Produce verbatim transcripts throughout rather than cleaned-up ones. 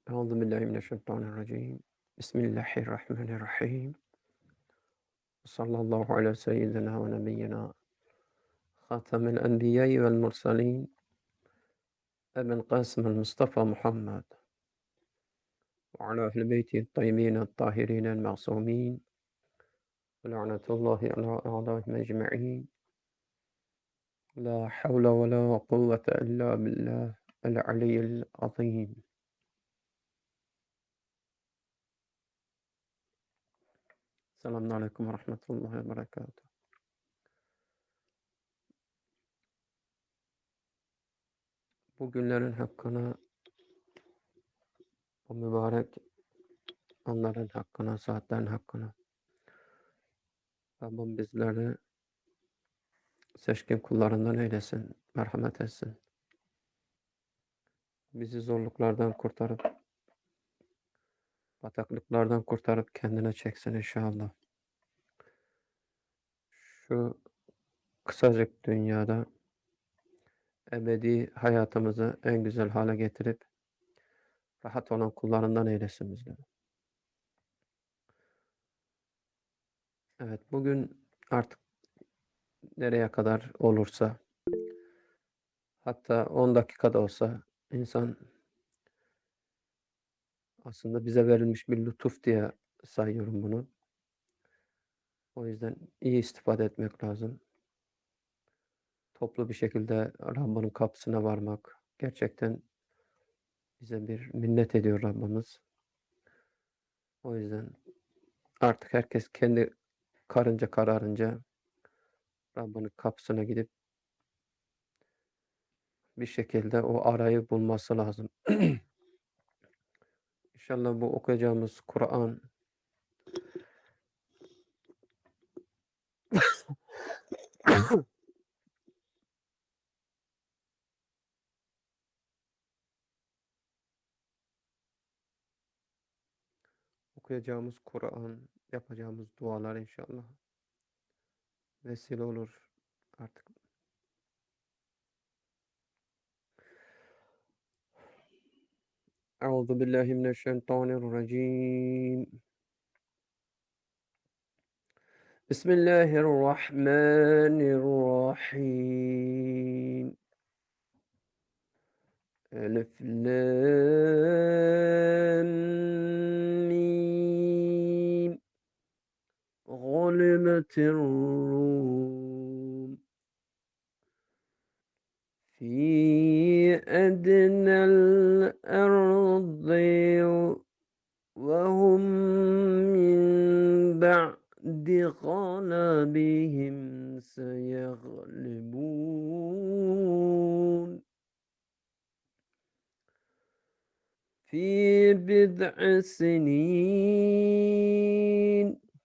أعوذ بالله من الشيطان الرجيم. بسم الله الرحمن الرحيم. صلى الله على سيدنا ونبينا خاتم الأنبياء والمرسلين أبي القاسم المصطفى محمد وعلى أهل بيته الطيبين الطاهرين المعصومين ولعنة الله على أعدائهم أجمعين. لا حول ولا قوة إلا بالله العلي العظيم. Selamun Aleyküm ve Rahmetullahi ve Berekatuhu. Bu günlerin hakkına, bu mübarek anların hakkına, saatlerin hakkına Rabbim bizleri seçkin kullarından eylesin, merhamet etsin. Bizi zorluklardan kurtarıp, bataklıklardan kurtarıp kendine çeksin inşallah. Şu kısacık dünyada ebedi hayatımızı en güzel hale getirip rahat olan kullarından eylesin bizleri. Evet, bugün artık nereye kadar olursa, hatta on dakikada olsa insan aslında bize verilmiş bir lütuf diye sayıyorum bunu. O yüzden iyi istifade etmek lazım. Toplu bir şekilde Rabbinin kapısına varmak gerçekten bize bir minnet ediyor Rabbimiz. O yüzden artık herkes kendi karınca kararınca Rabbinin kapısına gidip bir şekilde o arayı bulması lazım. İnşallah bu okuyacağımız Kur'an okuyacağımız Kur'an, yapacağımız dualar inşallah vesile olur artık. Euzu billahi mineşşeytanirracim. Bismillahirrahmanirrahim. Elif Lam Mim. Galibetir Rum. Fi ednel ardı ve hum min ba'di galabihim seyeglibun. في بضع سنين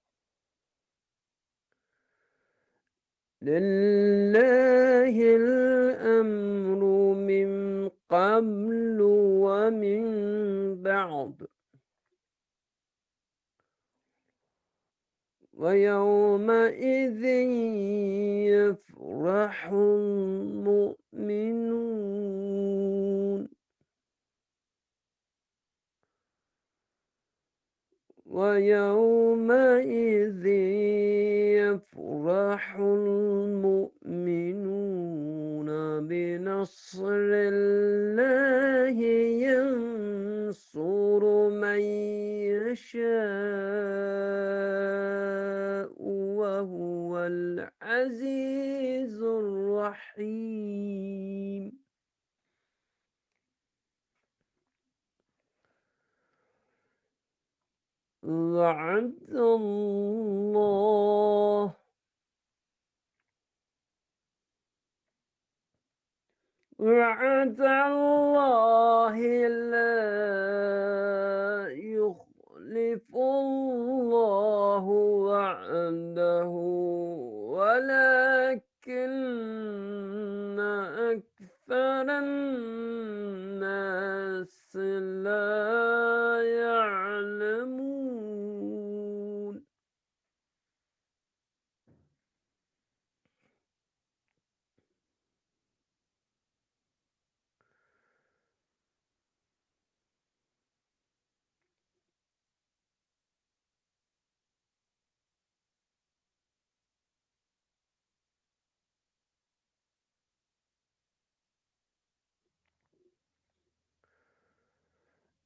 لله الأمر من قبل ومن بعد ويومئذ يفرح المؤمنون ويومئذ يفرح المؤمنون بنصر الله ينصر من يشاء وهو العزيز الرحيم. وعد الله وعد الله لا يخلف الله وعده ولكن أكثر الناس لا يعلمون.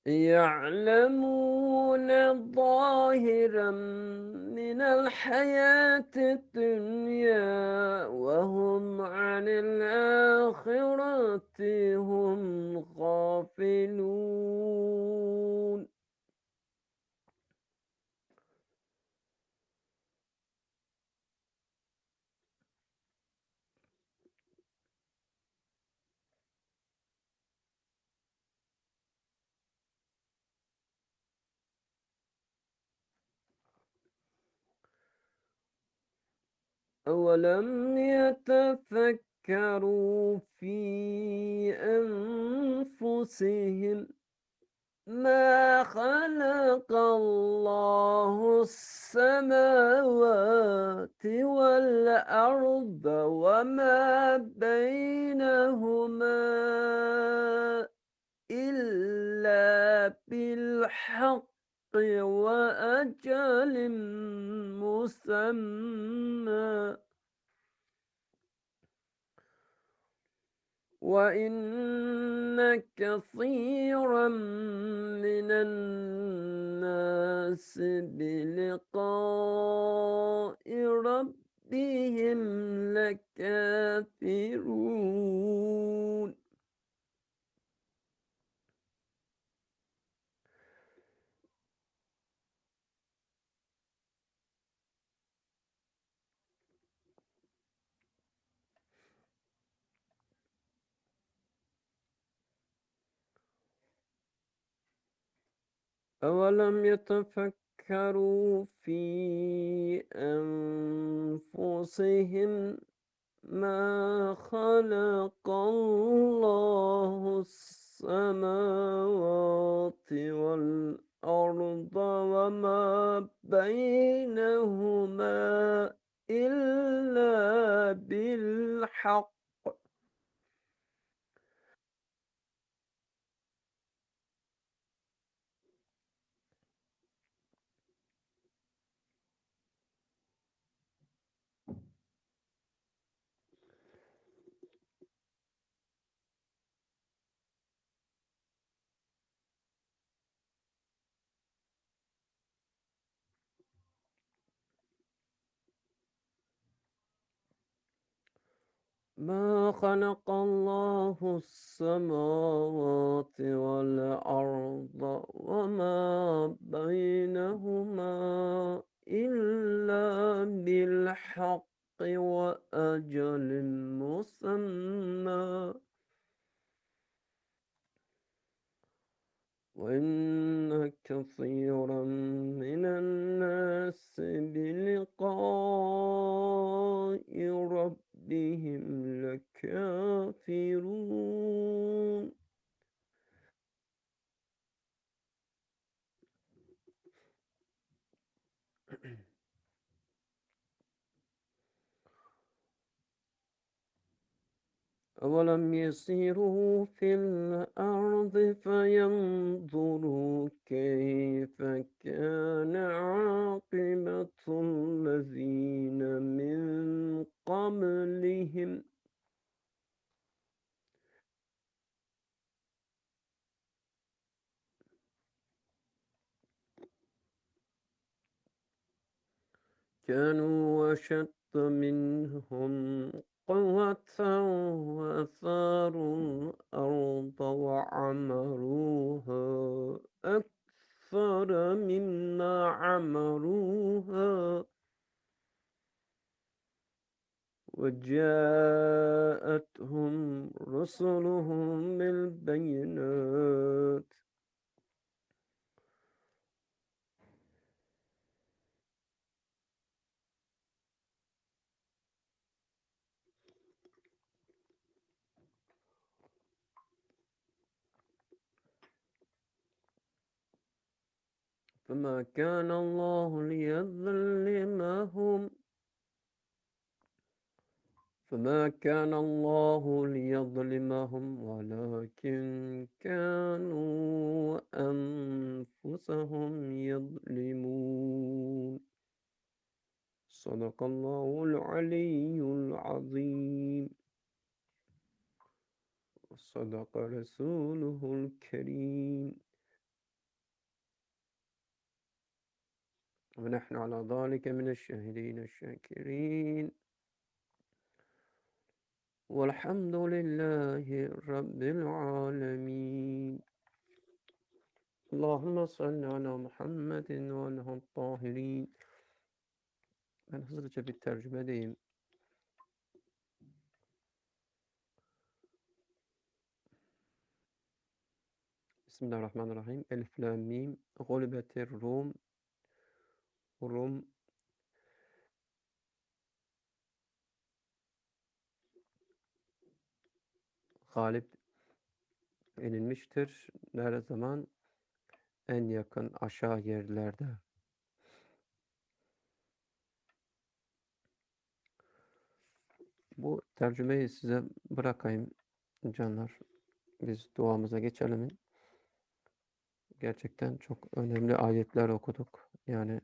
يعلمون ظاهرا من الحياة الدنيا وهم عن الآخرة هم غافلون. أولم يتفكروا في أنفسهم ما خلق الله السماوات والأرض وما بينهما إلا بالحق وأجل مسمى، وإن كثيرا من الناس بلقاء ربهم لكافرون. أولم يتفكروا في أنفسهم ما خلق الله السماوات والأرض وما بينهما إلا بالحق. ما خلق الله السماوات والأرض وما بينهما إلا بالحق وأجل مسمى، وإن كثيرا من الناس بلقاء ربهم لكافرون. أولم يسيروا في الأرض فينظروا كيف كان عاقبة الذين من قبلهم كانوا أشد منهم قوة وأثاروا الأرض وعمروها أكثر مما عمروها، وجاءتهم رسلهم بالبينات فما كان الله ليظلمهم فما كان الله ليظلمهم ولكن كانوا أنفسهم يظلمون. صدق الله العلي العظيم، وصدق رسوله الكريم. ونحن على ذلك من الشاهدين الشاكرين والحمد لله رب العالمين. اللهم salli ala Muhammedin ve aleyhi tahirin. Ben hızlıca bir tercüme edeyim. Bismillahirrahmanirrahim. Elif lam mim. Gulibetir Rum. Rum galip edilmiştir. Her zaman en yakın aşağı yerlerde. Bu tercümeyi size bırakayım canlar. Biz duamıza geçelim. Gerçekten çok önemli ayetler okuduk. Yani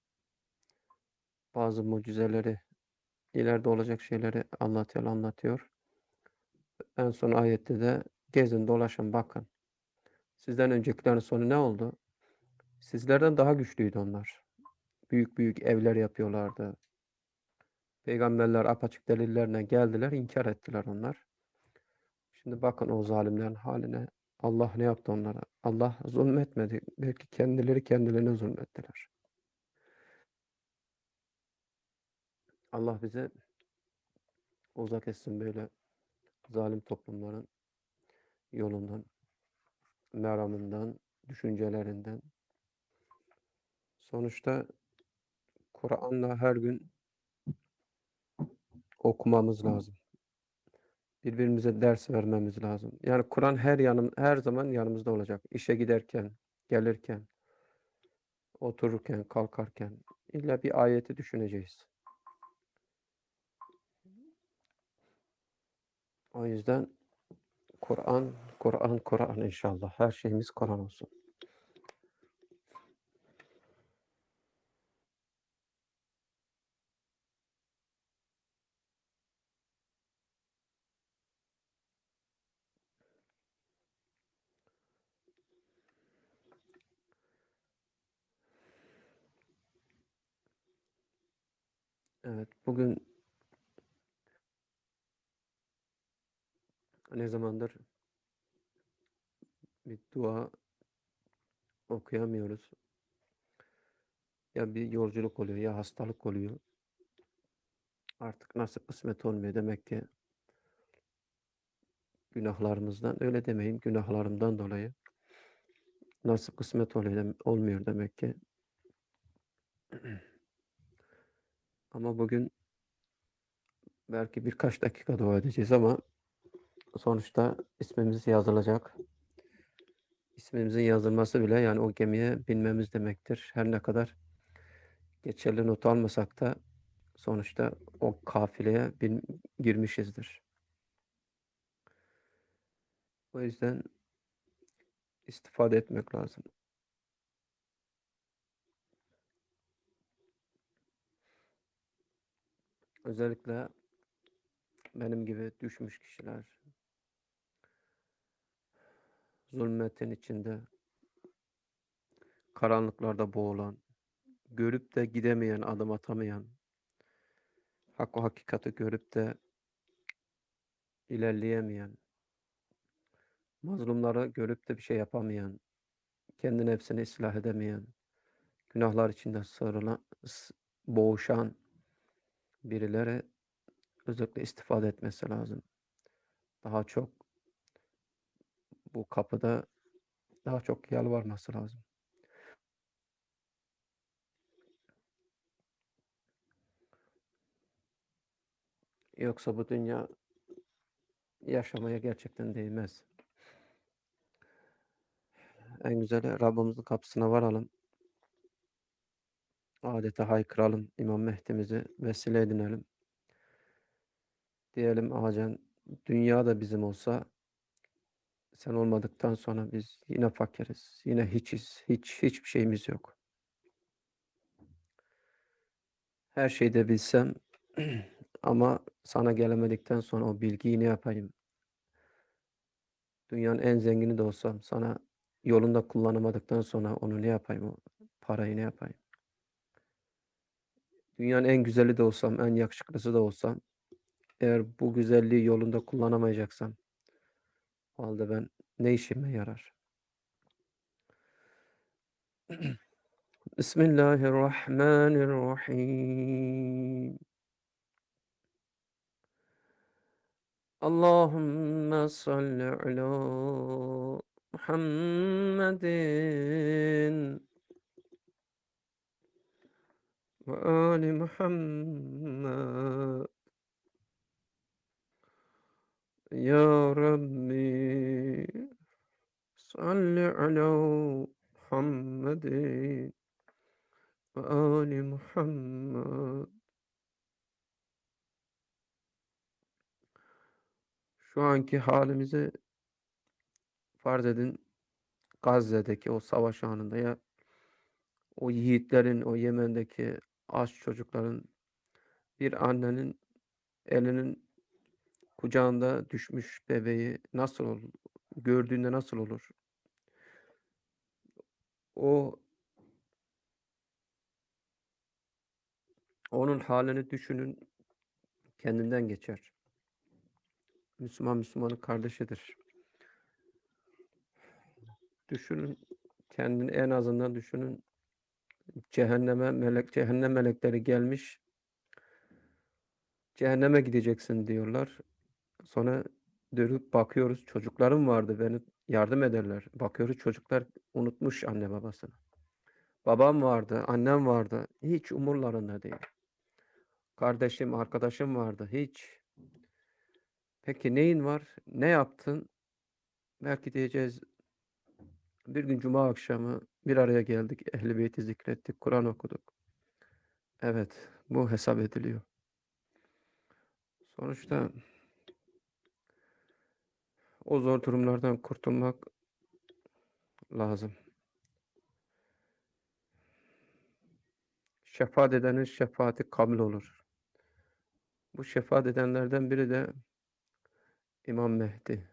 bazı mucizeleri, ileride olacak şeyleri anlatıyor, anlatıyor. En son ayette de gezin, dolaşın, bakın. Sizden öncekilerin sonu ne oldu? Sizlerden daha güçlüydü onlar. Büyük büyük evler yapıyorlardı. Peygamberler apaçık delillerine geldiler, inkar ettiler onlar. Şimdi bakın o zalimlerin haline. Allah ne yaptı onlara? Allah zulmetmedi. Belki kendileri kendilerine zulmettiler. Allah bize uzak etsin böyle zalim toplumların yolundan, meramından, düşüncelerinden. Sonuçta Kur'an'la her gün okumamız lazım. Birbirimize ders vermemiz lazım. Yani Kur'an her yanım, her zaman yanımızda olacak. İşe giderken, gelirken, otururken, kalkarken illa bir ayeti düşüneceğiz. O yüzden Kur'an, Kur'an, Kur'an inşallah. Her şeyimiz Kur'an olsun. Evet, bugün ne zamandır bir dua okuyamıyoruz. Ya bir yolculuk oluyor ya hastalık oluyor. Artık nasıl kısmet olmuyor demek ki günahlarımızdan, öyle demeyeyim, günahlarımdan dolayı nasıl kısmet oluyor dem- olmuyor demek ki. Ama bugün belki birkaç dakika dua edeceğiz ama sonuçta ismimiz yazılacak. İsmimizin yazılması bile yani o gemiye binmemiz demektir. Her ne kadar geçerli not almasak da sonuçta o kafileye bin, girmişizdir. O yüzden istifade etmek lazım. Özellikle benim gibi düşmüş kişiler, zulmetin içinde, karanlıklarda boğulan, görüp de gidemeyen, adım atamayan, hak o hakikati görüp de ilerleyemeyen, mazlumları görüp de bir şey yapamayan, kendi nefsini ıslah edemeyen, günahlar içinde sarılan, s- boğuşan birileri özellikle istifade etmesi lazım. Daha çok bu kapıda daha çok yalvarması lazım. Yoksa bu dünya yaşamaya gerçekten değmez. En güzeli Rabbimizin kapısına varalım. Adeta haykıralım. İmam Mehdi'mizi vesile edinelim. Diyelim Acan, dünya da bizim olsa sen olmadıktan sonra biz yine fakiriz. Yine hiçiz. Hiç hiçbir şeyimiz yok. Her şeyi de bilsem ama sana gelemedikten sonra o bilgiyi ne yapayım? Dünyanın en zengini de olsam sana yolunda kullanamadıktan sonra onu ne yapayım? O parayı ne yapayım? Dünyanın en güzeli de olsam, en yakışıklısı da olsam, eğer bu güzelliği yolunda kullanamayacaksam o hâlde ben ne işime yarar? Bismillahirrahmanirrahim. Allahümme salli ala Muhammedin ve âli Muhammed. Ya Rabbi salli ala Muhammedin ve âli Muhammed. Şu anki halimizi farz edin, Gazze'deki o savaş anında ya o yiğitlerin, o Yemen'deki aç çocukların, bir annenin elinin kucağında düşmüş bebeği nasıl olur? Gördüğünde nasıl olur? O onun hâlini düşünün, kendinden geçer. Müslüman, Müslümanın kardeşidir. Düşünün, kendini en azından düşünün, cehenneme melek cehennem melekleri gelmiş, "Cehenneme gideceksin." diyorlar. Sonra dönüp bakıyoruz, çocuklarım vardı, beni yardım ederler. Bakıyoruz çocuklar unutmuş anne babasını. Babam vardı, annem vardı, hiç umurlarında değil. Kardeşim, arkadaşım vardı, hiç. Peki neyin var? Ne yaptın? Belki diyeceğiz, bir gün cuma akşamı bir araya geldik, Ehl-i Beyt'i zikrettik, Kur'an okuduk. Evet, bu hesap ediliyor. Sonuçta o zor durumlardan kurtulmak lazım. Şefaat edenin şefaati kabul olur. Bu şefaat edenlerden biri de İmam Mehdi.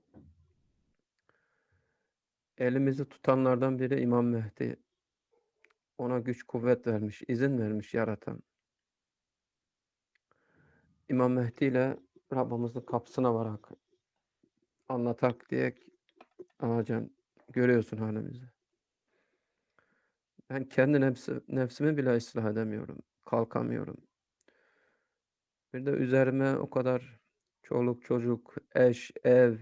Elimizi tutanlardan biri İmam Mehdi. Ona güç kuvvet vermiş, izin vermiş yaratan. İmam Mehdi ile Rabbimizin kapısına varak, anlatak diyek, "Ağa görüyorsun halimizi. Ben kendi nefsi nefsimi bile ıslah edemiyorum, kalkamıyorum. Bir de üzerime o kadar çoluk çocuk, eş, ev,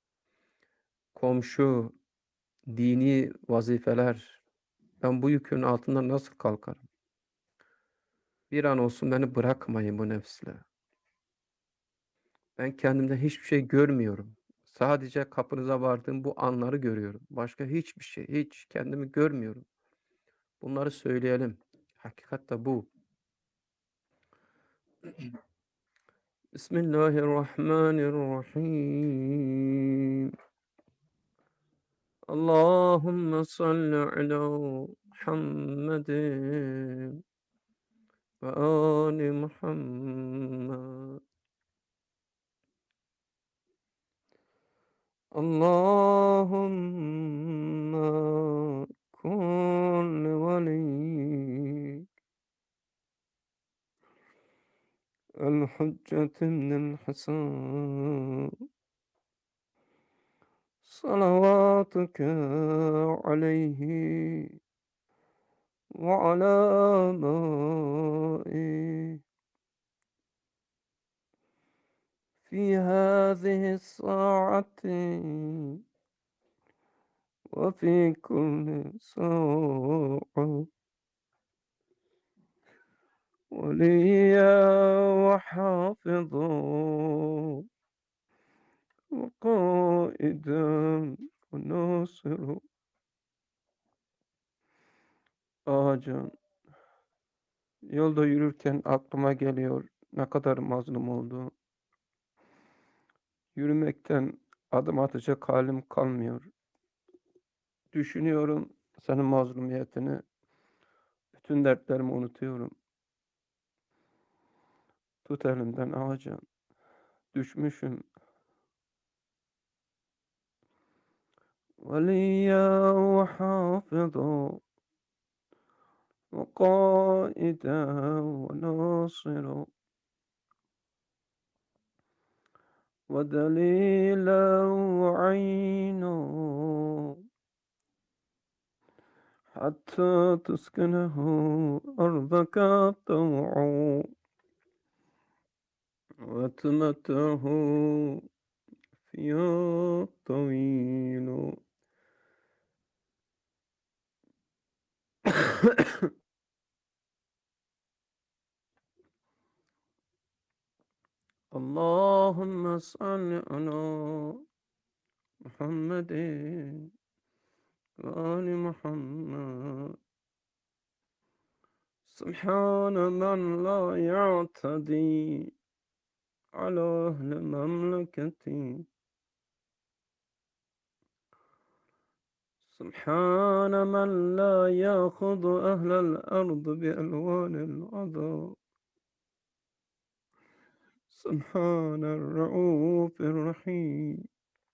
komşu, dini vazifeler. Ben bu yükün altından nasıl kalkarım? Bir an olsun beni bırakmayın bu nefsle. Ben kendimde hiçbir şey görmüyorum. Sadece kapınıza vardığım bu anları görüyorum. Başka hiçbir şey, hiç kendimi görmüyorum." Bunları söyleyelim. Hakikat da bu. Bismillahirrahmanirrahim. Allahümme salli ala Muhammedin ve âli Muhammed. Allahümme kun li veliyyik el-Hüccet ibnel Hasan salavatuke aleyhi ve alâ âbâih في هذه الساعة وفي كل ساعة وليا وحافظا وقائدا وناصرا. Ağacan, yolda yürürken aklıma geliyor ne kadar mazlum olduğum. Yürümekten adım atacak halim kalmıyor. Düşünüyorum senin mazlumiyetini, bütün dertlerimi unutuyorum. Tut elimden ağacan, düşmüşüm. Veliya ve hafıza وقائدا وناصرا ودليلا وعينا حتى تسكنه أرضك طوعا وتمتعه فيها طويل. اللهم صل على محمد وآل محمد. سبحان من لا يعتدي على أهل مملكتي. سبحان من لا يأخذ أهل الأرض بألوان العذاب. سبحان الرؤوف الرحيم.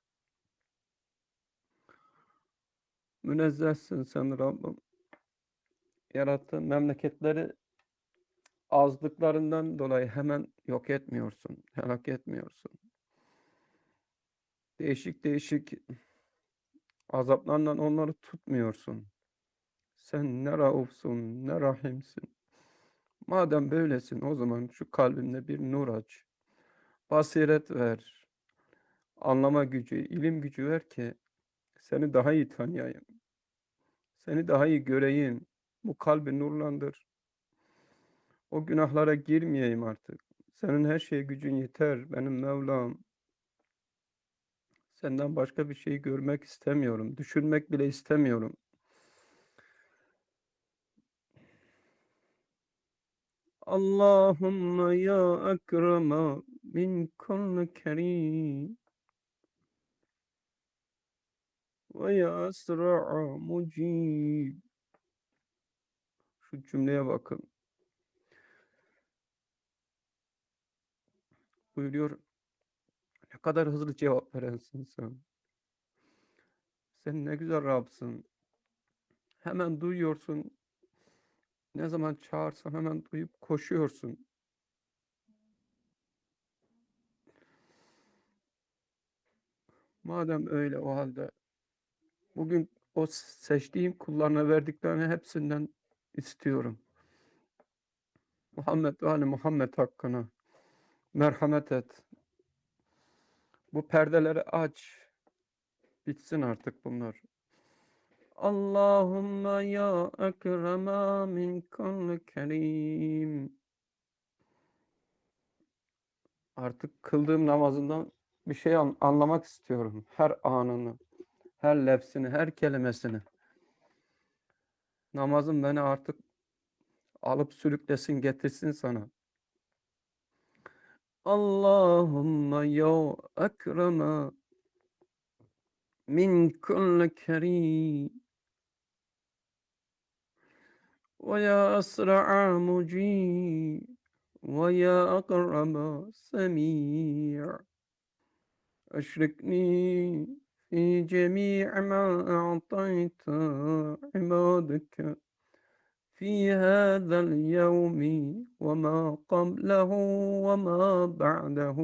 Münezzehsin sen Rabbim. Yarattığın memleketleri azlıklarından dolayı hemen yok etmiyorsun, helak etmiyorsun. Değişik değişik azaplarla onları tutmuyorsun. Sen ne raufsun, ne rahimsin. Madem böylesin, o zaman şu kalbimde bir nur aç. Basiret ver. Anlama gücü, ilim gücü ver ki seni daha iyi tanıyayım. Seni daha iyi göreyim. Bu kalbi nurlandır. O günahlara girmeyeyim artık. Senin her şeye gücün yeter benim Mevlam. Senden başka bir şey görmek istemiyorum. Düşünmek bile istemiyorum. Allahümme ya ekrema min kulli kerim ve ya esra'a mucib. Şu cümleye bakın. Buyuruyor, ne kadar hızlı cevap verensin sen. Sen ne güzel Rab'sın. Hemen duyuyorsun. Ne zaman çağırsam hemen duyup koşuyorsun. Madem öyle, o halde bugün o seçtiğin kullarına verdiklerini hepsinden istiyorum. Muhammed ve Ali Muhammed hakkına merhamet et. Bu perdeleri aç. Bitsin artık bunlar. Allahümme ya ekrema min kulli kerim. Artık kıldığım namazından bir şey an anlamak istiyorum. Her anını, her lefsini, her kelimesini. Namazım beni artık alıp sürüklesin, getirsin sana. Allahümme ya ekrema min kulli kerim. Ve ya esra'a mucib. ويا أقرب سميع أشركني في جميع ما أعطيت عبادك في هذا اليوم وما قبله وما بعده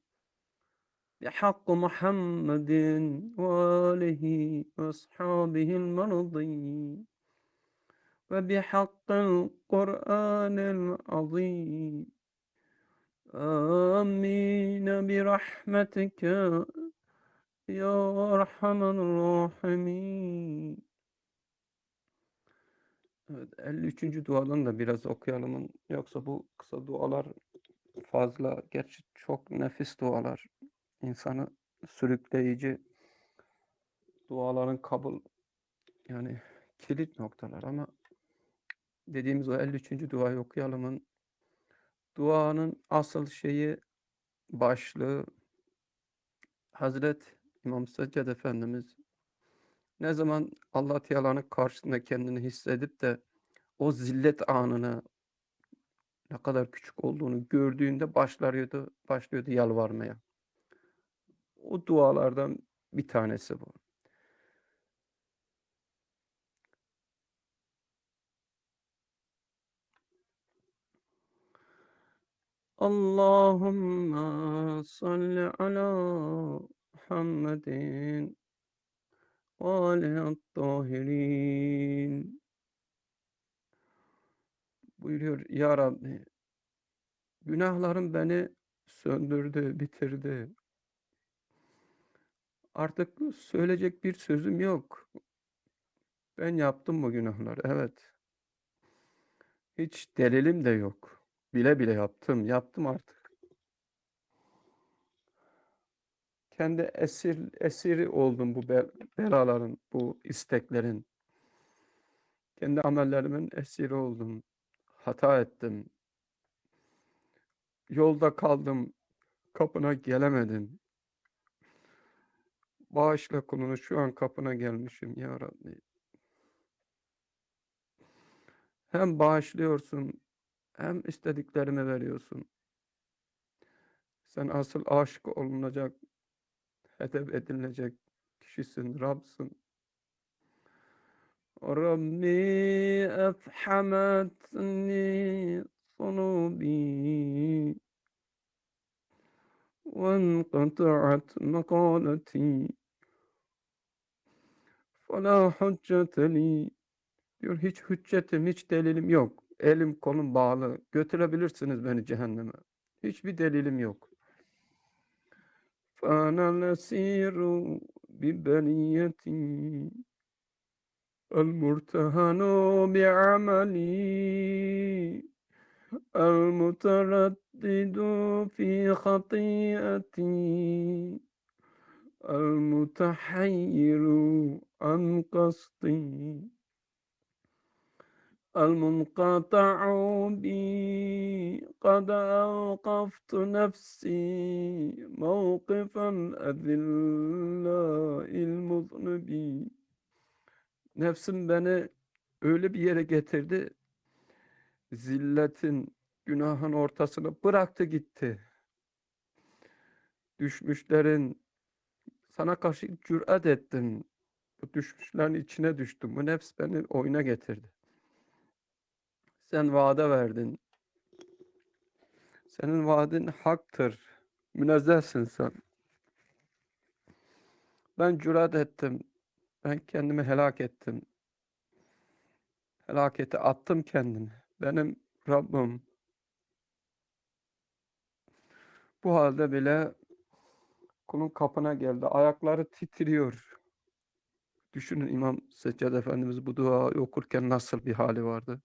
بحق محمد وآله وأصحابه المرضين وبحق القرآن العظيم. آمين برحمتك ya Erhamer Rahimin. Evet, elli üçüncü duadan da biraz okuyalım. Yoksa bu kısa dualar fazla. Gerçi çok nefis dualar. İnsanı sürükleyici duaların kabul, yani kilit noktalar, ama dediğimiz o elli üçüncü duayı okuyalım. Duanın asıl şeyi, başlığı, Hazret İmam Seccad Efendimiz ne zaman Allah Teala'nın karşısında kendini hissedip de o zillet anını, ne kadar küçük olduğunu gördüğünde başlıyordu, başlıyordu yalvarmaya. O dualardan bir tanesi bu. Allahümme salli ala Muhammedin ve âlihi buyuruyor. Ya Rabbi, günahlarım beni söndürdü, bitirdi. Artık söyleyecek bir sözüm yok. Ben yaptım bu günahları, evet. Hiç delilim de yok. Bile bile yaptım, yaptım artık. Kendi esir esiri oldum bu be belaların, bu isteklerin. Kendi amellerimin esiri oldum. Hata ettim. Yolda kaldım, kapına gelemedim. Bağışla kulunu, şu an kapına gelmişim ya Rabbi. Hem bağışlıyorsun, hem istediklerimi veriyorsun. Sen asıl aşık olunacak, hedef edilecek kişisin, Rab'sın. Rabbi efhametni zunubi ve enqata'at makalati fela hüccete li. Diyor, hiç hüccetim, hiç delilim yok. Elim kolum bağlı. Götürebilirsiniz beni cehenneme. Hiçbir delilim yok. فَأَنَا الْأَسِيرُ بِبَلِيَّتِي الْمُرْتَهَنُ بِعَمَلِي الْمُتَرَدِّدُ فِي خَطِيئَتِي الْمُتَحَيِّرُ عَنْ قَصْدِي الْمُنْقَطَعُ بِي قَدْ أَوْقَفْتُ نَفْسِي مَوْقِفَ الْأَذِلَّاءِ الْمُذْنِبِينَ. Nefsim beni öyle bir yere getirdi, zilletin, günahın ortasına bıraktı gitti. Düşmüşlerin, sana karşı cüret ettim. Bu düşmüşlerin içine düştüm. Bu nefs beni oyuna getirdi. Sen vaade verdin. Senin vaadin haktır. Münezzehsin sen. Ben cüret ettim. Ben kendimi helak ettim. Helakete attım kendimi. Benim Rabbim bu halde bile kulun kapına geldi. Ayakları titriyor. Düşünün, İmam Seccad Efendimiz bu duayı okurken nasıl bir hali vardı?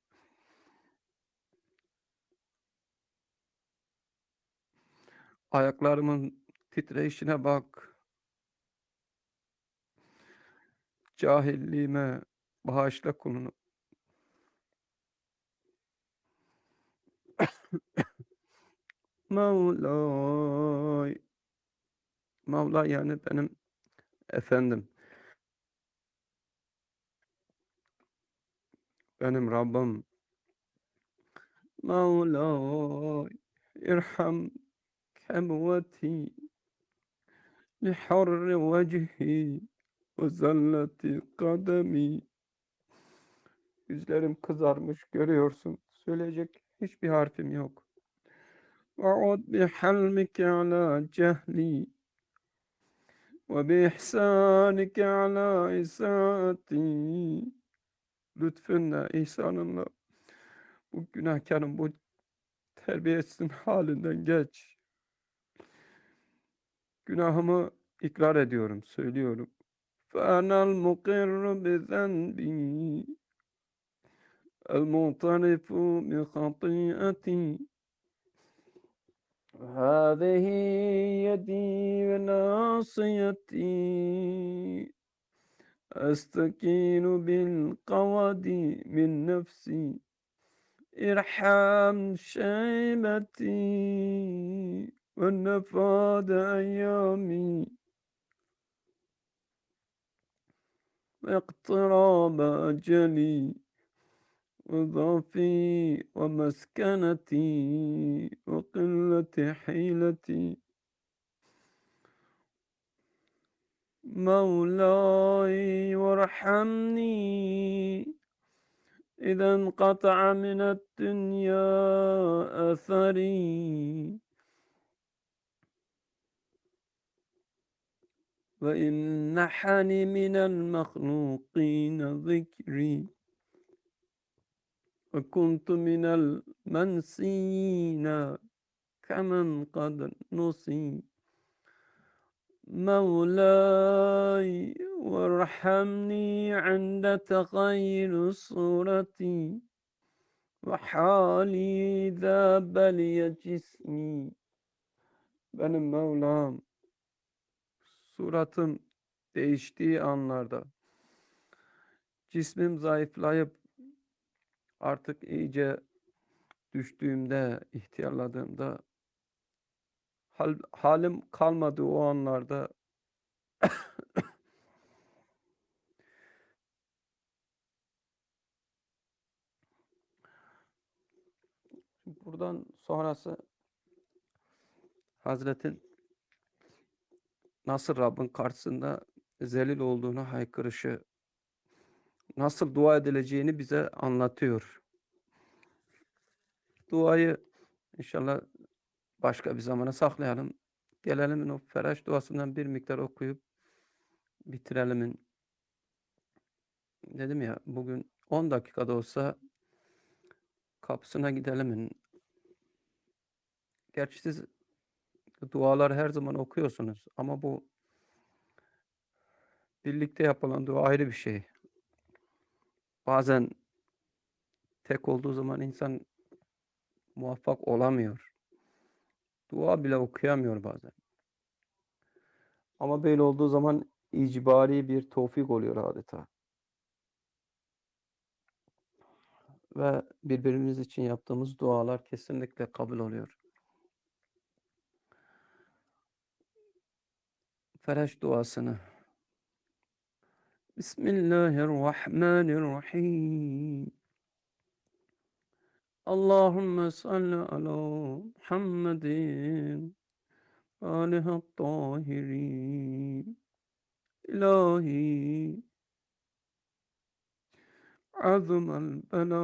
Ayaklarımın titreyişine bak. Cahilliğime bağışla kulunu. Mevlay. Mevla yani benim efendim. Benim Rabbim. Mevlay. İrham kemveti lihurri vecihi ve zelleti kademi. Yüzlerim kızarmış, görüyorsun. Söyleyecek hiçbir harfim yok. وَعُدْ بِحَلْمِكَ عَلَى جَهْلِي وَبِإِحْسَانِكَ عَلَى إِسَاءَتِي. Lütfunla, ihsanınla bu günahkarın, bu terbiyesizin halinden geç. Günahımı ikrar ediyorum, söylüyorum. فَأَنَا الْمُقِرُّ بِذَنْبِي الْمُعْتَرِفُ بِخَطِيئَتِي هذه يدي وناصيتي أستكين بالقود من نفسي ارحم شيبتي والنفاد أيامي واقتراب أجلي وضعفي ومسكنتي وقلة حيلتي مولاي وارحمني إذا انقطع من الدنيا أثري وإن نحني من المخلوقين ذكري وكنت من المنسين كمن قد نسي مولاي وارحمني عند تغير صورتي وحالي ذا بلي جسمي. Benim Mevlam suratım değiştiği anlarda, cismim zayıflayıp artık iyice düştüğümde, ihtiyarladığımda, hal, halim kalmadı o anlarda. Buradan sonrası Hazretin nasıl Rabbin karşısında zelil olduğunu haykırışı, nasıl dua edileceğini bize anlatıyor. Duayı inşallah başka bir zamana saklayalım. Gelelim o Feraş duasından bir miktar okuyup bitirelim. Dedim ya bugün on dakikada olsa kapısına gidelim. Gerçi siz dualar her zaman okuyorsunuz ama bu birlikte yapılan dua ayrı bir şey. Bazen tek olduğu zaman insan muvaffak olamıyor. Dua bile okuyamıyor bazen. Ama böyle olduğu zaman icbari bir tevfik oluyor adeta. Ve birbirimiz için yaptığımız dualar kesinlikle kabul oluyor. Feraş duasını. Bismillahirrahmanirrahim. Allahümme salli ala Muhammedin alihat tahirin. İlahi azmel bela.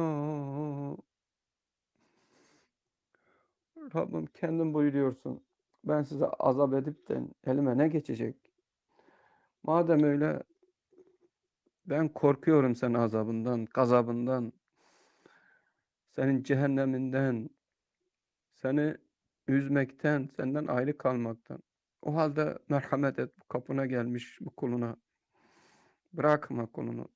Rabbim kendin buyuruyorsun. Ben size azap edip de elime ne geçecek? Madem öyle ben korkuyorum senin azabından, gazabından, senin cehenneminden, seni üzmekten, senden ayrı kalmaktan. O halde merhamet et, bu kapına gelmiş bu kuluna. Bırakma kulunu.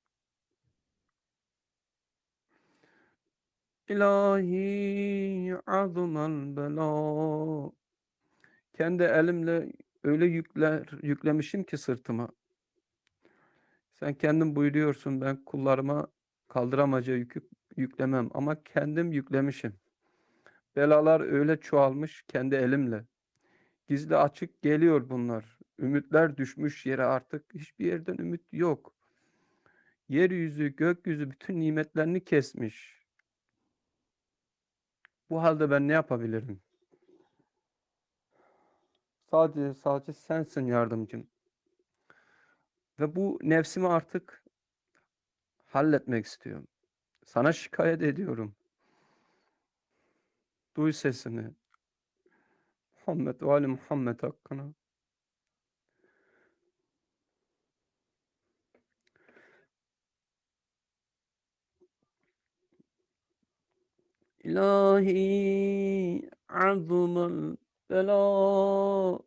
İlahi azmal bela. Kendi elimle öyle yükler, yüklemişim ki sırtıma. Sen kendin buyuruyorsun ben kullarıma kaldıramayacağı yükü yüklemem ama kendim yüklemişim. Belalar öyle çoğalmış kendi elimle. Gizli açık geliyor bunlar. Ümitler düşmüş yere artık hiçbir yerden ümit yok. Yeryüzü, gökyüzü bütün nimetlerini kesmiş. Bu halde ben ne yapabilirim? Sadece sadece sensin yardımcım. Ve bu nefsimi artık halletmek istiyorum. Sana şikayet ediyorum. Duy sesini. Muhammed ve Ali Muhammed hakkına. İlahi azmal bela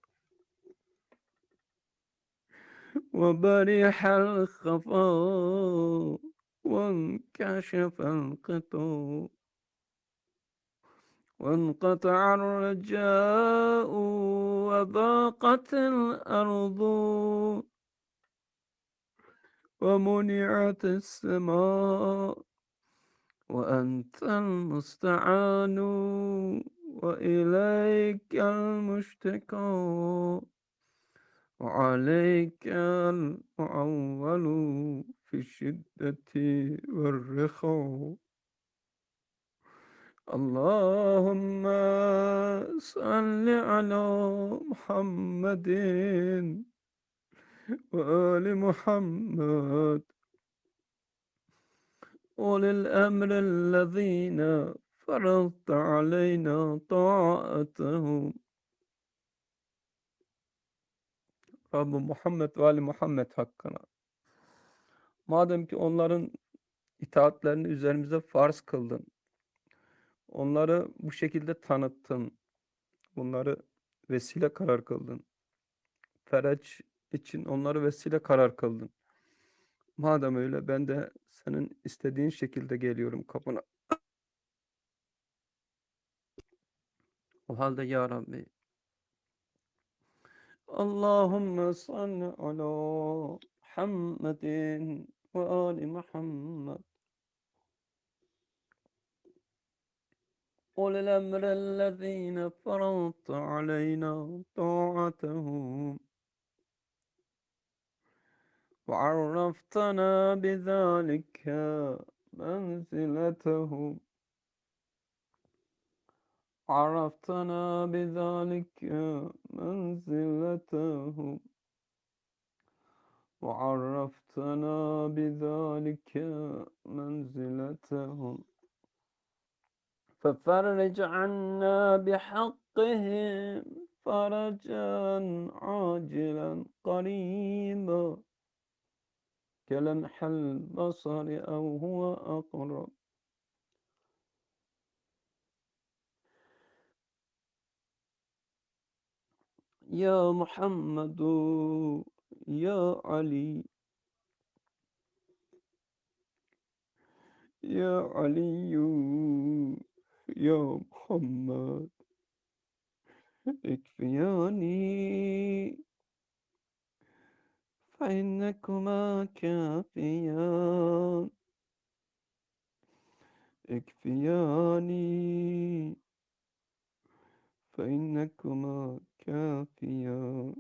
ve berihal khafa ve enkeşefel qita وانقطع الرجاء وضاقت الأرض ومنعت السماء وأنت المستعان وإليك المشتكى وعليك المعول في الشدة والرخاء. اللهم صل على محمد وآل محمد أولي الأمر الذين فرضت علينا طاعتهم. Rabbim Muhammed ve Ali Muhammed hakkına. Madem ki onların itaatlerini üzerimize farz kıldın, onları bu şekilde tanıttın, bunları vesile karar kıldın. Fereç için onları vesile karar kıldın. Madem öyle ben de senin istediğin şekilde geliyorum kapına. O halde ya Rabbi. Allahümme salli ala Muhammedin ve Ali Muhammed. أولي الأمر الذين فرضت علينا طاعتهم وعرفتنا بذلك منزلتهم عرفتنا بذلك منزلتهم وعرفتنا بذلك منزلتهم ففرج عنا بحقهم فرجا عاجلا قريبا كلمح البصر أو هو أقرب. يا محمد يا علي يا علي يا محمد اكفياني فإنكما كافيان اكفياني فإنكما كافيان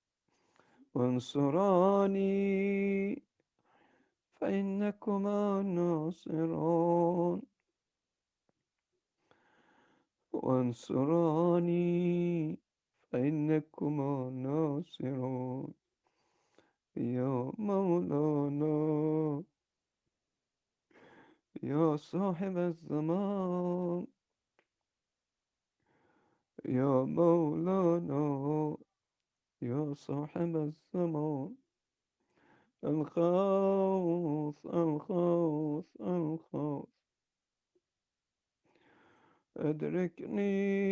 وانصراني فإنكما ناصران وانصراني فإنكما ناصران يا مولانا يا صاحب الزمان يا مولانا يا صاحب الزمان الخوف الخوف الخوف أدركني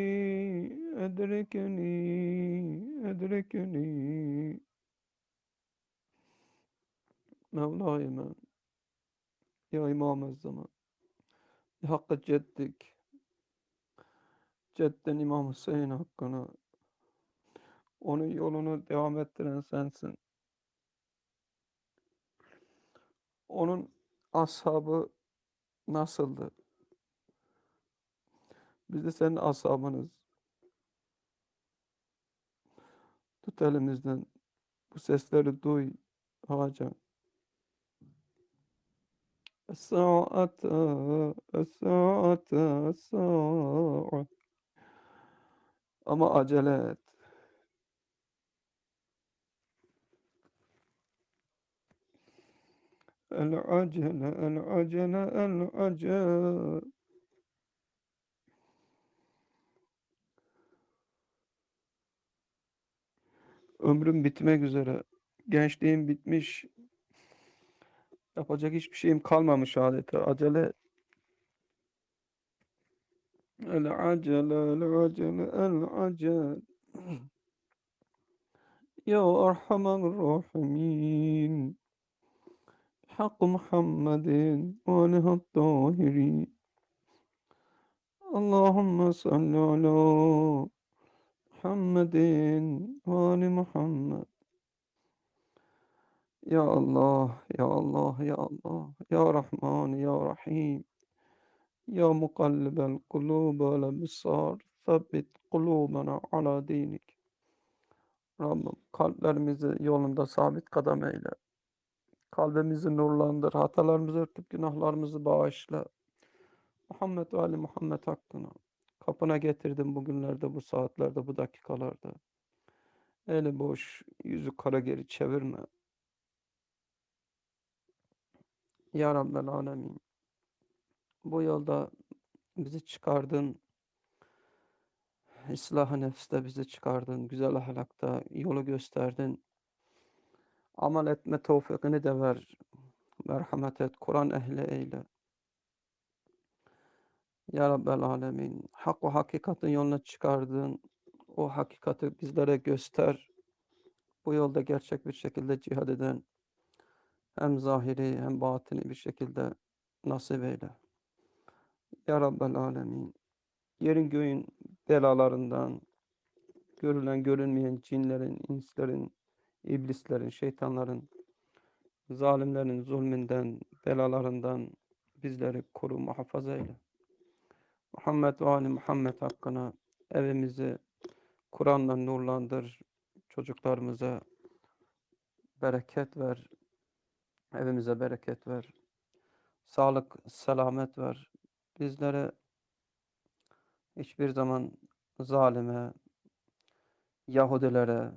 أدركني أدركني مولاي من يا إمام الزمان بحق جدك Cedden İmam Hüseyin hakkına onun yolunu devam ettiren sensin. Onun ashabı nasıldı? Biz de senin ashabınız. Tut elimizden bu sesleri duy Hacan. Es-sa'ate, es-sa'ate, es-sa'a. Ama acele et. El-acele, el-acele, el-acele. Ömrüm bitmek üzere. Gençliğim bitmiş. Yapacak hiçbir şeyim kalmamış adeta. Acele et. El-acele, el-acele, el-acele. Ya Erhamer Rahimin. حق محمد وآله الطاهرين اللهم صل على محمد وآل محمد. Ya Allah, Ya Allah, Ya Allah, Ya Rahman, Ya Rahim, Ya mukallibel kulub vel absar, thabbit kulubana ala dinik. Rabbim kalplerimizi yolunda sabit kadem eyle. Kalbimizi nurlandır, hatalarımızı örtüp günahlarımızı bağışla. Muhammed ve Ali Muhammed hakkına. Kapına getirdim bugünlerde, bu saatlerde, bu dakikalarda. Eli boş, yüzü kara geri çevirme. Ya Rabbel Alemin. Bu yolda bizi çıkardın, ıslah-ı nefste bizi çıkardın, güzel ahlakta yolu gösterdin. Amel etme tevfikini de ver. Merhamet et, Kur'an ehli eyle. Ya Rabbel Alemin. Hak ve hakikatin yoluna çıkardın. O hakikati bizlere göster. Bu yolda gerçek bir şekilde cihad eden, hem zahiri hem batini bir şekilde nasip eyle. Ya Rabbel Alemin. Yerin göğün belalarından, görülen görünmeyen cinlerin, inslerin, iblislerin, şeytanların, zalimlerin zulmünden, belalarından bizleri koru, muhafaza eyle. Muhammed ve Ali Muhammed hakkına evimizi Kur'an'la nurlandır, çocuklarımıza bereket ver, evimize bereket ver, sağlık, selamet ver. Bizlere hiçbir zaman zalime, Yahudilere,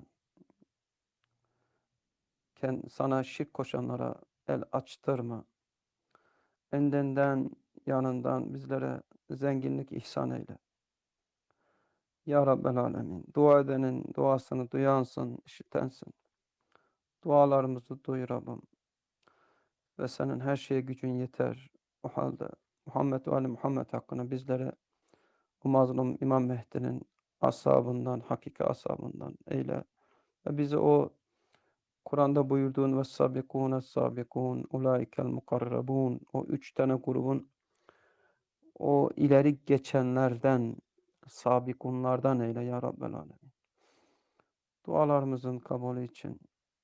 sana şirk koşanlara el açtırma. Endinden, yanından bizlere zenginlik ihsan eyle. Ya Rabbel Alemin. Dua edenin duasını duyansın, işitensin. Dualarımızı duy Rabbim. Ve senin her şeye gücün yeter. O halde Muhammed ve Ali Muhammed hakkında bizlere bu mazlum İmam Mehdi'nin ashabından, hakiki ashabından eyle. Ve bizi o Kur'an'da buyurduğun ve sabikûne sabikûn ulaikel mukarrabûn, o üç tane grubun o ileri geçenlerden, sabikunlardan eyle ya Rabbel Alemin. Dualarımızın kabulü için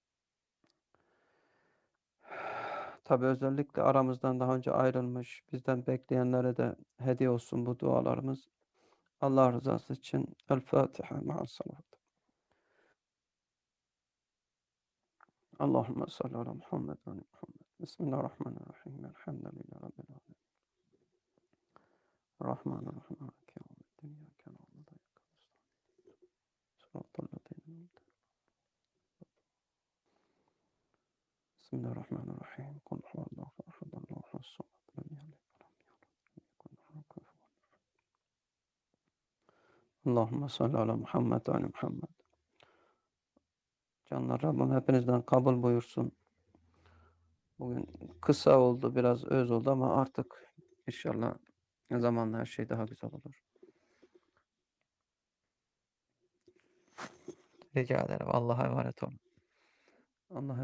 tabi özellikle aramızdan daha önce ayrılmış, bizden bekleyenlere de hediye olsun bu dualarımız. Allah rızası için El Fatiha ma'as salavat. Allahümme salli ala Muhammed ve ali Muhammed. Bismillahirrahmanirrahim. Elhamdülillahi Rabbil alemin. Rahmanirrahim. Maliki yevmiddin. İyyâke na'budu ve iyyâke nestaîn. Sıratal lezîne Bismillahirrahmanirrahim. Kul huvallahu ehad. Allahus samad. Lem yelid ve lem yulad ve lem yekun lehu kufuven ahad. Allahümme salli ala Muhammed ve ali Muhammed. Canlar Rabbim hepinizden kabul buyursun. Bugün kısa oldu, biraz öz oldu ama artık inşallah zamanla her şey daha güzel olur. Rica ederim. Allah'a emanet olun. Allah